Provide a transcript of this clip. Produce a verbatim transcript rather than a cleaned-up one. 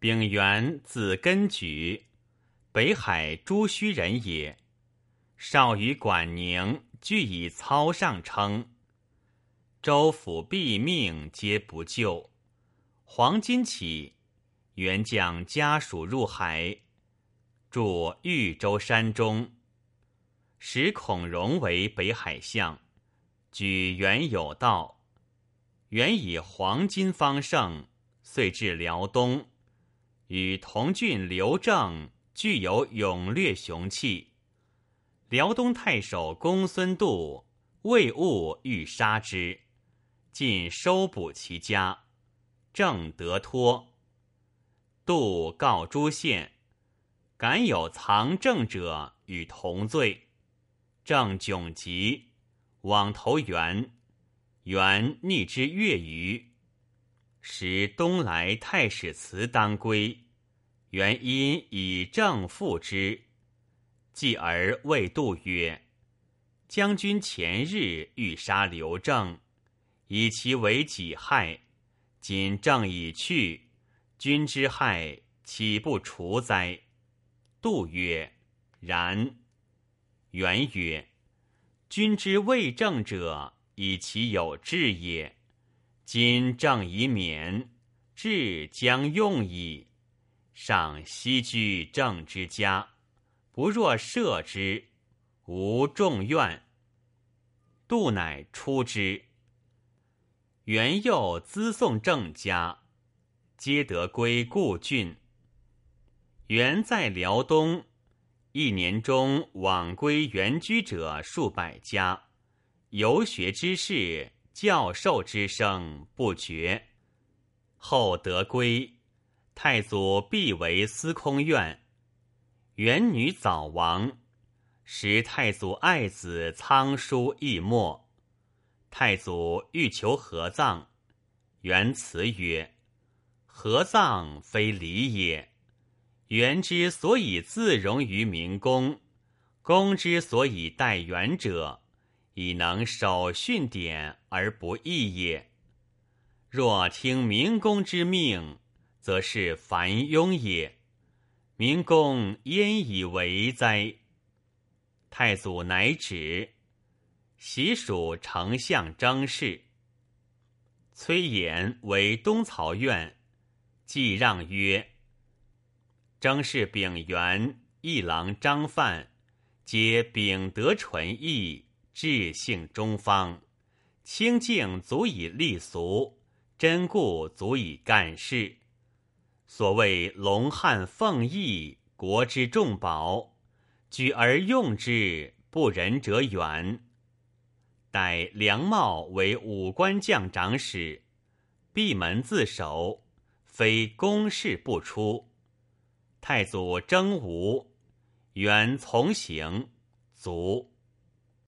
丙原字根举，北海朱须人也。少于管宁，俱以操上称。州府毙命皆不救。黄巾起，元将家属入海，驻豫州山中。使孔融为北海相，举元有道。元以黄巾方盛，遂至辽东，与同郡刘正俱有勇略雄气。辽东太守公孙度畏恶欲杀之，尽收捕其家，正得脱。度告诸县，敢有藏政者与同罪。正窘急，往投袁，袁逆之越余。时东来太史慈当归，袁因以正复之。继而谓度曰：将军前日欲杀刘正，以其为己害，今正已去，君之害岂不除哉？度曰：然。元曰：君之谓正者，以其有志也。今正已免，志将用矣。上西居正之家，不若赦之，无众怨。度乃出之。元佑资送郑家，皆得归故郡。元在辽东，一年中往归原居者数百家，游学之士、教授之声不绝。后得归，太祖必为司空院。元女早亡，时太祖爱子仓叔亦没。太祖欲求合葬，元辞曰：合葬非礼也。元之所以自容于明公，公之所以待元者，以能守训典而不义也。若听明公之命，则是凡庸也。明公焉以为哉？太祖乃止。习属丞相征事。崔琰为东曹院，既让曰：征事丙原、议郎张范，皆秉德纯义，志性中方，清净足以立俗，真固足以干事。所谓龙汉奉义，国之重宝，举而用之，不仁者远。待梁茂为武官将长史，闭门自守，非公事不出。太祖征吴，元从行，卒。